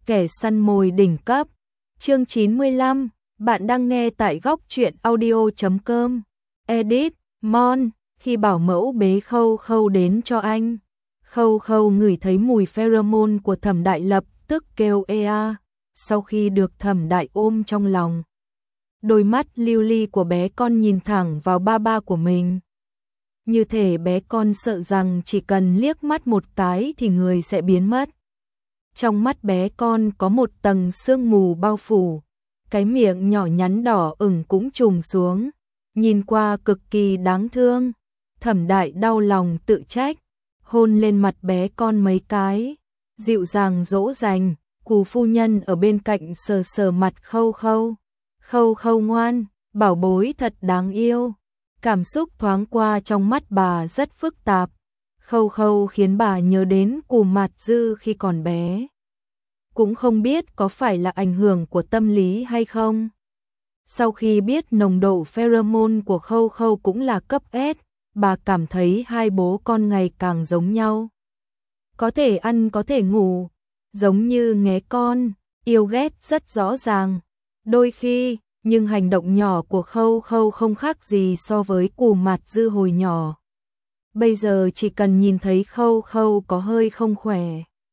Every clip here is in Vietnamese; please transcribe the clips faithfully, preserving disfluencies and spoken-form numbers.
Kẻ săn mồi đỉnh cấp. Chương chín mươi lăm, bạn đang nghe tại góc truyện audio chấm com. Edit, Mon, khi bảo mẫu bế Khâu Khâu đến cho anh. Khâu Khâu ngửi thấy mùi pheromone của Thẩm Đại lập tức kêu ê a, sau khi được Thẩm Đại ôm trong lòng. Đôi mắt lưu ly của bé con nhìn thẳng vào ba ba của mình. Như thể bé con sợ rằng chỉ cần liếc mắt một cái thì người sẽ biến mất. Trong mắt bé con có một tầng sương mù bao phủ, cái miệng nhỏ nhắn đỏ ửng cũng trùng xuống, nhìn qua cực kỳ đáng thương. Thẩm Đại đau lòng tự trách, hôn lên mặt bé con mấy cái, dịu dàng dỗ dành. Cù phu nhân ở bên cạnh sờ sờ mặt Khâu Khâu. Khâu Khâu ngoan, bảo bối thật đáng yêu. Cảm xúc thoáng qua trong mắt bà rất phức tạp. Khâu Khâu khiến bà nhớ đến Cù Mạt Dư khi còn bé. Cũng không biết có phải là ảnh hưởng của tâm lý hay không. Sau khi biết nồng độ pheromone của Khâu Khâu cũng là cấp S, bà cảm thấy hai bố con ngày càng giống nhau. Có thể ăn có thể ngủ, giống như nghé con, yêu ghét rất rõ ràng. Đôi khi, nhưng hành động nhỏ của Khâu Khâu không khác gì so với Cù Mạt Dư hồi nhỏ. Bây giờ chỉ cần nhìn thấy Khâu Khâu có hơi không khỏe,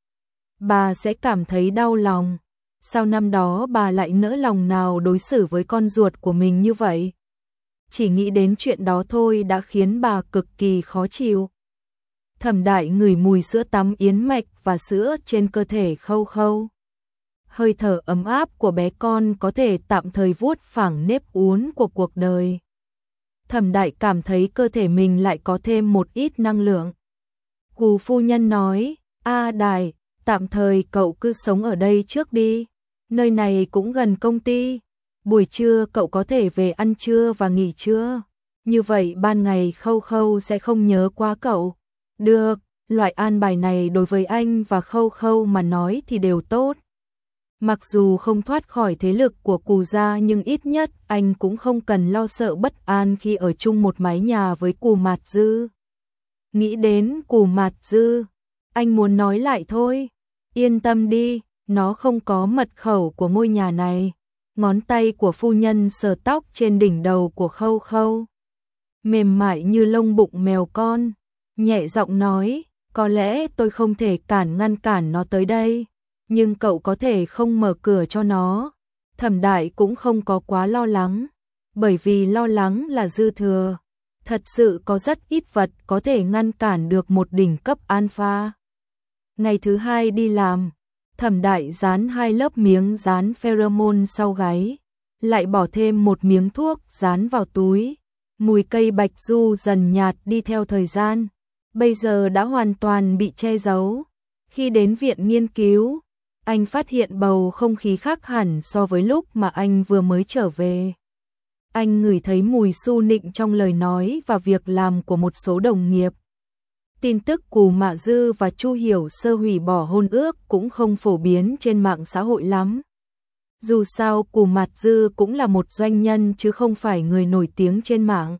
bà sẽ cảm thấy đau lòng. Sao năm đó bà lại nỡ lòng nào đối xử với con ruột của mình như vậy? Chỉ nghĩ đến chuyện đó thôi đã khiến bà cực kỳ khó chịu. Thẩm Đại ngửi mùi sữa tắm yến mạch và sữa trên cơ thể Khâu Khâu. Hơi thở ấm áp của bé con có thể tạm thời vuốt phẳng nếp uốn của cuộc đời. Thẩm Đại cảm thấy cơ thể mình lại có thêm một ít năng lượng. Cù phu nhân nói, a Đại, tạm thời cậu cứ sống ở đây trước đi. Nơi này cũng gần công ty. Buổi trưa cậu có thể về ăn trưa và nghỉ trưa. Như vậy ban ngày Khâu Khâu sẽ không nhớ quá cậu. Được, loại an bài này đối với anh và Khâu Khâu mà nói thì đều tốt. Mặc dù không thoát khỏi thế lực của Cù gia nhưng ít nhất anh cũng không cần lo sợ bất an khi ở chung một mái nhà với Cù Mạt Dư. Nghĩ đến Cù Mạt Dư, anh muốn nói lại thôi. Yên tâm đi, nó không có mật khẩu của ngôi nhà này. Ngón tay của phu nhân sờ tóc trên đỉnh đầu của Khâu Khâu, mềm mại như lông bụng mèo con, nhẹ giọng nói, có lẽ tôi không thể cản ngăn cản nó tới đây, nhưng cậu có thể không mở cửa cho nó. Thẩm Đại cũng không có quá lo lắng, bởi vì lo lắng là dư thừa. Thật sự có rất ít vật có thể ngăn cản được một đỉnh cấp alpha. Ngày thứ hai đi làm, Thẩm Đại dán hai lớp miếng dán pheromone sau gáy, lại bỏ thêm một miếng thuốc dán vào túi. Mùi cây bạch du dần nhạt đi theo thời gian, bây giờ đã hoàn toàn bị che giấu. Khi đến viện nghiên cứu, anh phát hiện bầu không khí khác hẳn so với lúc mà anh vừa mới trở về. Anh ngửi thấy mùi su nịnh trong lời nói và việc làm của một số đồng nghiệp. Tin tức Cù Mạ Dư và Chu Hiểu Sơ hủy bỏ hôn ước cũng không phổ biến trên mạng xã hội lắm. Dù sao Cù Mạt Dư cũng là một doanh nhân chứ không phải người nổi tiếng trên mạng.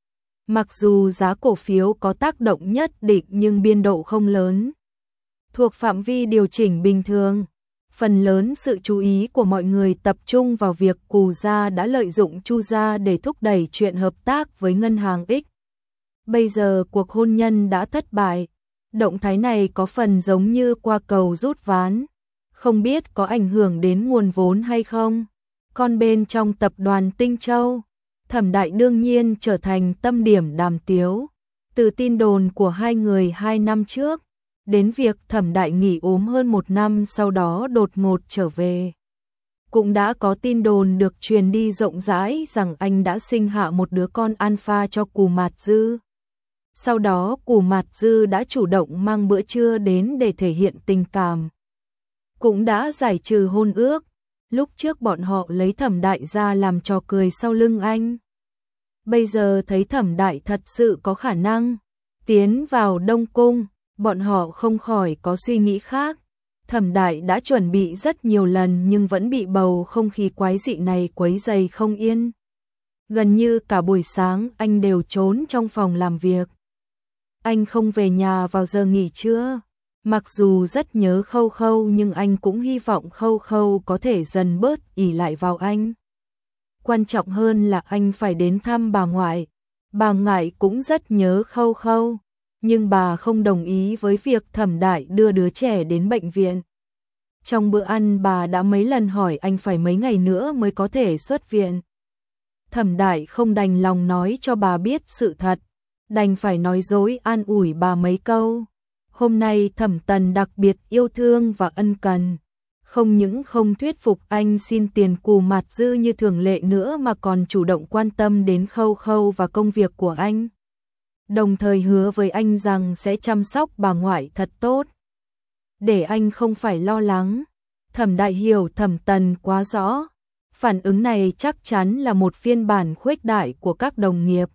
Mặc dù giá cổ phiếu có tác động nhất định nhưng biên độ không lớn, thuộc phạm vi điều chỉnh bình thường. Phần lớn sự chú ý của mọi người tập trung vào việc Cù gia đã lợi dụng Chu gia để thúc đẩy chuyện hợp tác với ngân hàng X. Bây giờ cuộc hôn nhân đã thất bại, động thái này có phần giống như qua cầu rút ván, không biết có ảnh hưởng đến nguồn vốn hay không. Còn bên trong tập đoàn Tinh Châu, Thẩm Đại đương nhiên trở thành tâm điểm đàm tiếu. Từ tin đồn của hai người hai năm trước, đến việc Thẩm Đại nghỉ ốm hơn một năm sau đó đột ngột trở về. Cũng đã có tin đồn được truyền đi rộng rãi rằng anh đã sinh hạ một đứa con alpha cho Cù Mạt Dư. Sau đó Cù Mạt Dư đã chủ động mang bữa trưa đến để thể hiện tình cảm. Cũng đã giải trừ hôn ước. Lúc trước bọn họ lấy Thẩm Đại ra làm trò cười sau lưng anh. Bây giờ thấy Thẩm Đại thật sự có khả năng tiến vào Đông Cung, bọn họ không khỏi có suy nghĩ khác. Thẩm Đại đã chuẩn bị rất nhiều lần nhưng vẫn bị bầu không khí quái dị này quấy rầy không yên. Gần như cả buổi sáng anh đều trốn trong phòng làm việc. Anh không về nhà vào giờ nghỉ trưa. Mặc dù rất nhớ Khâu Khâu nhưng anh cũng hy vọng Khâu Khâu có thể dần bớt ỷ lại vào anh. Quan trọng hơn là anh phải đến thăm bà ngoại. Bà ngoại cũng rất nhớ Khâu Khâu, nhưng bà không đồng ý với việc Thẩm Đại đưa đứa trẻ đến bệnh viện. Trong bữa ăn bà đã mấy lần hỏi anh phải mấy ngày nữa mới có thể xuất viện. Thẩm Đại không đành lòng nói cho bà biết sự thật, đành phải nói dối an ủi bà mấy câu. Hôm nay Thẩm Tần đặc biệt yêu thương và ân cần, không những không thuyết phục anh xin tiền Cù Mạt Dư như thường lệ nữa mà còn chủ động quan tâm đến Khâu Khâu và công việc của anh. Đồng thời hứa với anh rằng sẽ chăm sóc bà ngoại thật tốt, để anh không phải lo lắng. Thẩm Đại hiểu Thẩm Tần quá rõ, phản ứng này chắc chắn là một phiên bản khuếch đại của các đồng nghiệp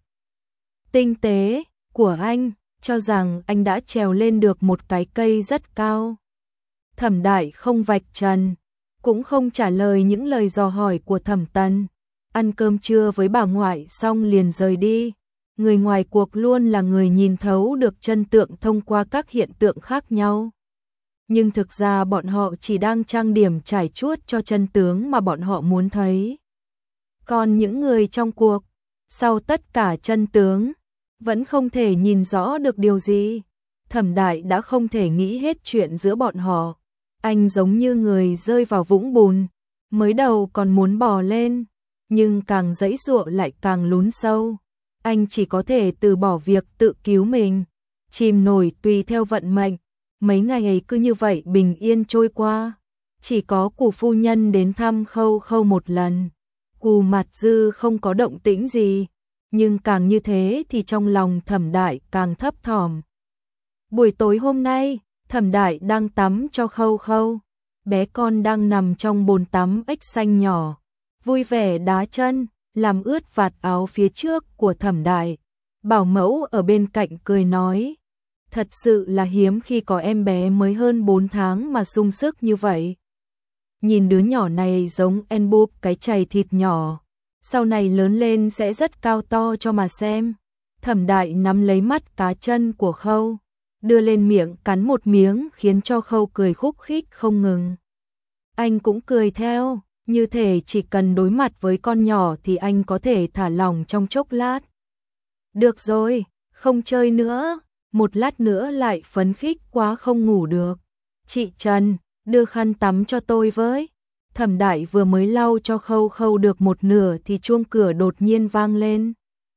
tinh tế của anh, cho rằng anh đã trèo lên được một cái cây rất cao. Thẩm Đại không vạch trần, cũng không trả lời những lời dò hỏi của Thẩm Tần. Ăn cơm trưa với bà ngoại xong liền rời đi. Người ngoài cuộc luôn là người nhìn thấu được chân tượng thông qua các hiện tượng khác nhau. Nhưng thực ra bọn họ chỉ đang trang điểm trải chuốt cho chân tướng mà bọn họ muốn thấy. Còn những người trong cuộc, sau tất cả chân tướng, vẫn không thể nhìn rõ được điều gì. Thẩm Đại đã không thể nghĩ hết chuyện giữa bọn họ. Anh giống như người rơi vào vũng bùn, mới đầu còn muốn bò lên, nhưng càng giãy giụa lại càng lún sâu. Anh chỉ có thể từ bỏ việc tự cứu mình, chìm nổi tùy theo vận mệnh. Mấy ngày ấy cứ như vậy bình yên trôi qua, chỉ có Cù phu nhân đến thăm Khâu Khâu một lần. Cù Mạt Dư không có động tĩnh gì, nhưng càng như thế thì trong lòng Thẩm Đại càng thấp thỏm. Buổi tối hôm nay, Thẩm Đại đang tắm cho Khâu Khâu, bé con đang nằm trong bồn tắm ếch xanh nhỏ, vui vẻ đá chân, làm ướt vạt áo phía trước của Thẩm Đại. Bảo mẫu ở bên cạnh cười nói, thật sự là hiếm khi có em bé mới hơn bốn tháng mà sung sức như vậy. Nhìn đứa nhỏ này giống en búp cái chày thịt nhỏ, sau này lớn lên sẽ rất cao to cho mà xem. Thẩm Đại nắm lấy mắt cá chân của Khâu, đưa lên miệng cắn một miếng khiến cho Khâu cười khúc khích không ngừng. Anh cũng cười theo, như thể chỉ cần đối mặt với con nhỏ thì anh có thể thả lỏng trong chốc lát. Được rồi, không chơi nữa, một lát nữa lại phấn khích quá không ngủ được. Chị Trần, đưa khăn tắm cho tôi với. Thẩm Đại vừa mới lau cho Khâu Khâu được một nửa thì chuông cửa đột nhiên vang lên.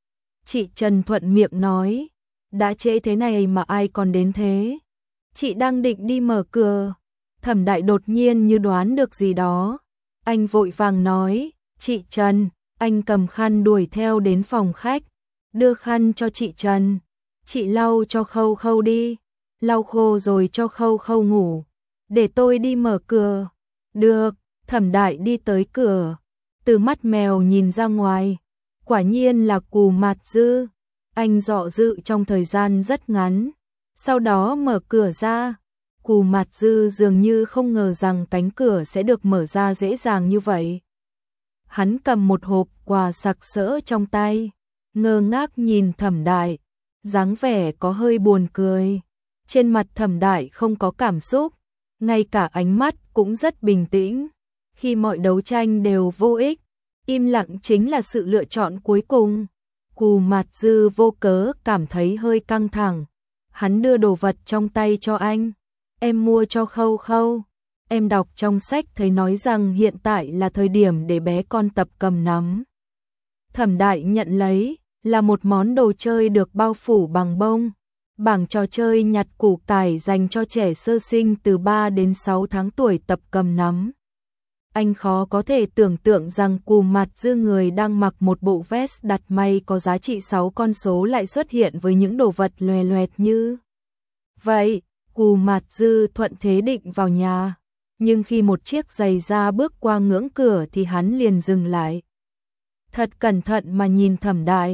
Chị Trần thuận miệng nói, đã trễ thế này mà ai còn đến thế? Chị đang định đi mở cửa. Thẩm Đại đột nhiên như đoán được gì đó. Anh vội vàng nói, chị Trần, anh cầm khăn đuổi theo đến phòng khách, đưa khăn cho chị Trần. Chị lau cho Khâu Khâu đi, lau khô rồi cho Khâu Khâu ngủ, để tôi đi mở cửa. Được. Thẩm Đại đi tới cửa, từ mắt mèo nhìn ra ngoài, quả nhiên là Cù Mạt Dư. Anh dọ dự trong thời gian rất ngắn, sau đó mở cửa ra. Cù Mạt Dư dường như không ngờ rằng cánh cửa sẽ được mở ra dễ dàng như vậy. Hắn cầm một hộp quà sặc sỡ trong tay, ngơ ngác nhìn Thẩm Đại, dáng vẻ có hơi buồn cười. Trên mặt Thẩm Đại không có cảm xúc, ngay cả ánh mắt cũng rất bình tĩnh. Khi mọi đấu tranh đều vô ích, im lặng chính là sự lựa chọn cuối cùng. Cù Mạt Dư vô cớ cảm thấy hơi căng thẳng. Hắn đưa đồ vật trong tay cho anh. Em mua cho Khâu Khâu. Em đọc trong sách thấy nói rằng hiện tại là thời điểm để bé con tập cầm nắm. Thẩm Đại nhận lấy, là một món đồ chơi được bao phủ bằng bông. Bảng trò chơi nhặt củ cải dành cho trẻ sơ sinh từ ba đến sáu tháng tuổi tập cầm nắm. Anh khó có thể tưởng tượng rằng Cù Mạt Dư người đang mặc một bộ vest đặt may có giá trị sáu con số lại xuất hiện với những đồ vật loè loẹt như vậy. Cù Mạt Dư thuận thế định vào nhà, nhưng khi một chiếc giày da bước qua ngưỡng cửa thì hắn liền dừng lại. Thật cẩn thận mà nhìn Thẩm Đại.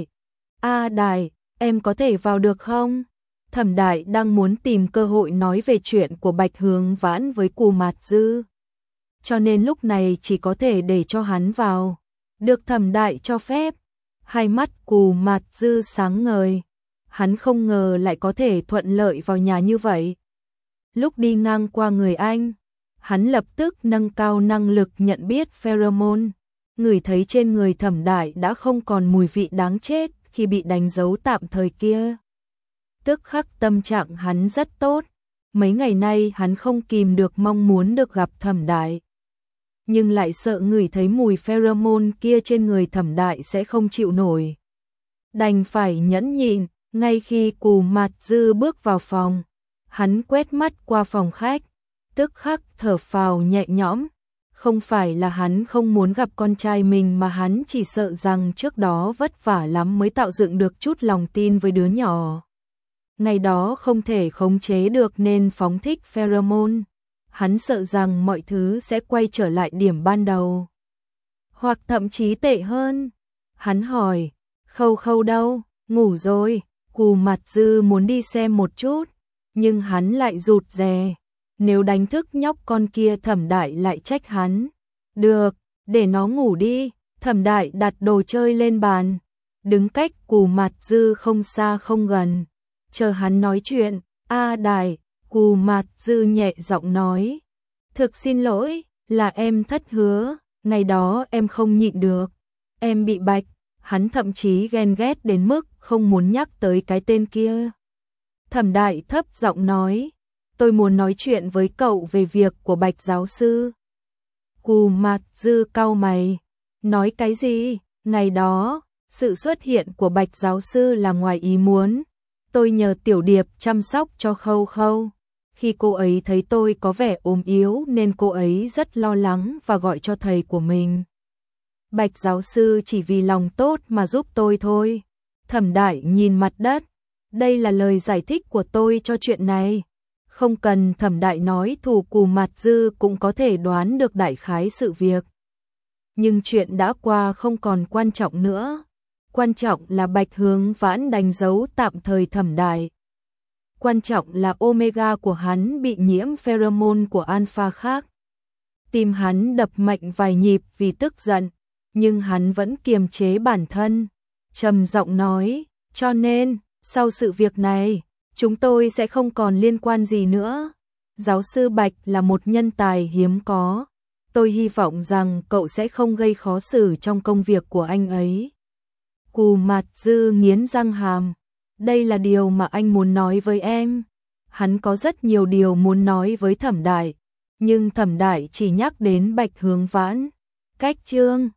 A Đại, em có thể vào được không? Thẩm Đại đang muốn tìm cơ hội nói về chuyện của Bạch Hướng Vãn với Cù Mạt Dư, cho nên lúc này chỉ có thể để cho hắn vào. Được Thẩm Đại cho phép. Hai mắt Cù Mạt Dư sáng ngời. Hắn không ngờ lại có thể thuận lợi vào nhà như vậy. Lúc đi ngang qua người anh, hắn lập tức nâng cao năng lực nhận biết pheromone, ngửi thấy trên người Thẩm Đại đã không còn mùi vị đáng chết khi bị đánh dấu tạm thời kia. Tức khắc tâm trạng hắn rất tốt, mấy ngày nay hắn không kìm được mong muốn được gặp Thẩm Đại. Nhưng lại sợ ngửi thấy mùi pheromone kia trên người Thẩm Đại sẽ không chịu nổi. Đành phải nhẫn nhịn, ngay khi Cù Mạt Dư bước vào phòng, hắn quét mắt qua phòng khách, tức khắc thở phào nhẹ nhõm. Không phải là hắn không muốn gặp con trai mình mà hắn chỉ sợ rằng trước đó vất vả lắm mới tạo dựng được chút lòng tin với đứa nhỏ. Ngày đó không thể khống chế được nên phóng thích pheromone. Hắn sợ rằng mọi thứ sẽ quay trở lại điểm ban đầu. Hoặc thậm chí tệ hơn. Hắn hỏi, Khâu Khâu đâu, ngủ rồi. Cù Mạt Dư muốn đi xem một chút, nhưng hắn lại rụt rè. Nếu đánh thức nhóc con kia Thẩm Đại lại trách hắn. Được, để nó ngủ đi. Thẩm Đại đặt đồ chơi lên bàn, đứng cách Cù Mạt Dư không xa không gần, chờ hắn nói chuyện. A Đại, Cù Mạt Dư nhẹ giọng nói, thực xin lỗi, là em thất hứa, ngày đó em không nhịn được, em bị Bạch. Hắn thậm chí ghen ghét đến mức không muốn nhắc tới cái tên kia. Thẩm Đại thấp giọng nói, tôi muốn nói chuyện với cậu về việc của Bạch giáo sư. Cù Mạt Dư cau mày, nói cái gì? Ngày đó, sự xuất hiện của Bạch giáo sư là ngoài ý muốn. Tôi nhờ Tiểu Điệp chăm sóc cho Khâu Khâu. Khi cô ấy thấy tôi có vẻ ốm yếu nên cô ấy rất lo lắng và gọi cho thầy của mình. Bạch giáo sư chỉ vì lòng tốt mà giúp tôi thôi. Thẩm Đại nhìn mặt đất. Đây là lời giải thích của tôi cho chuyện này. Không cần Thẩm Đại nói thủ Cù Mạt Dư cũng có thể đoán được đại khái sự việc. Nhưng chuyện đã qua không còn quan trọng nữa. Quan trọng là Bạch Hướng Vãn đánh dấu tạm thời Thẩm Đại. Quan trọng là Omega của hắn bị nhiễm pheromone của alpha khác. Tim hắn đập mạnh vài nhịp vì tức giận, nhưng hắn vẫn kiềm chế bản thân. Trầm giọng nói, cho nên, sau sự việc này, chúng tôi sẽ không còn liên quan gì nữa. Giáo sư Bạch là một nhân tài hiếm có. Tôi hy vọng rằng cậu sẽ không gây khó xử trong công việc của anh ấy. Cù Mạt Dư nghiến răng hàm. Đây là điều mà anh muốn nói với em. Hắn có rất nhiều điều muốn nói với Thẩm Đại, nhưng Thẩm Đại chỉ nhắc đến Bạch Hướng Vãn. Cách chương